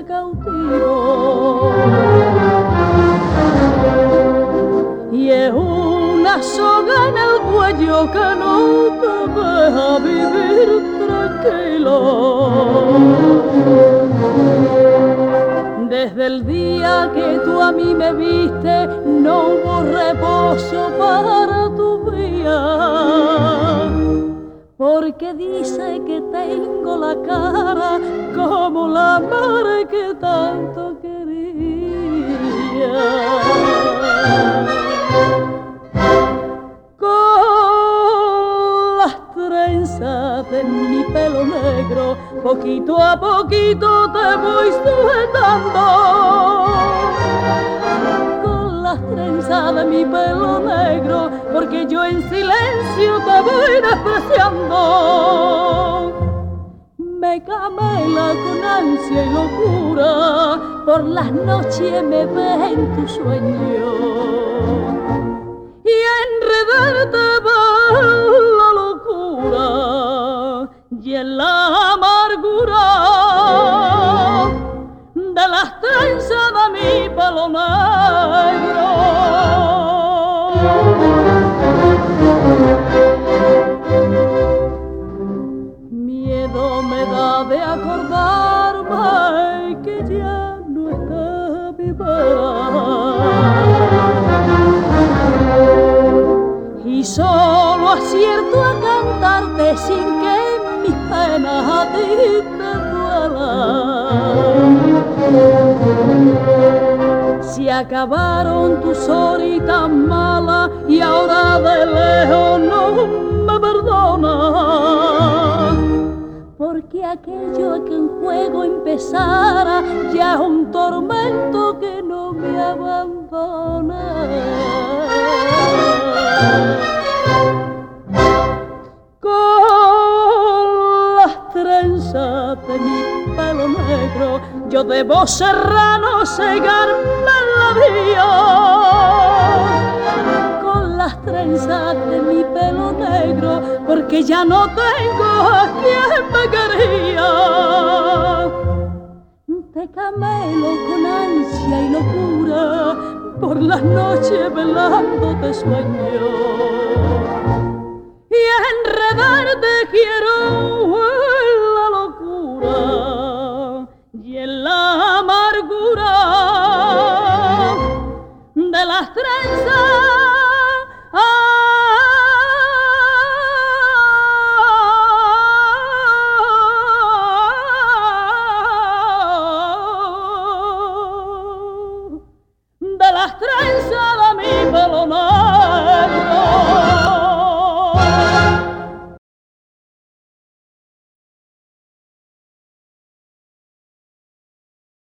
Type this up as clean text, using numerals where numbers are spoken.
cautivo. Y es una soga en el cuello que no te deja vivir tranquilo. Desde el día que tú a mí me viste, no hubo reposo para tu vida. Porque dice que tengo la cara como la madre que tanto quería. Con las trenzas de mi pelo negro, poquito a poquito te voy sujetando. Con las trenzas de mi pelo negro, porque yo en silencio te voy despreciando. Me camela con ansia y locura, por las noches me ve en tu sueño. Y enredarte va la locura y en la amargura de las trenzas de mi pelo negro. Miedo me da de acordarme que ya no está viva. Y solo acierto a cantarte sin que mis penas a ti te duelan. Se acabaron tus horitas malas y ahora de lejos no me perdonas. Porque aquello que en juego empezara ya es un tormento que no me abandona. Con las trenzas de mi pelo negro, yo debo serrano cegarme la vía. Con las trenzas de mi pelo negro, porque ya no tengo a quien me quería. Te camelo con ansia y locura, por las noches velando te sueño. Y enredado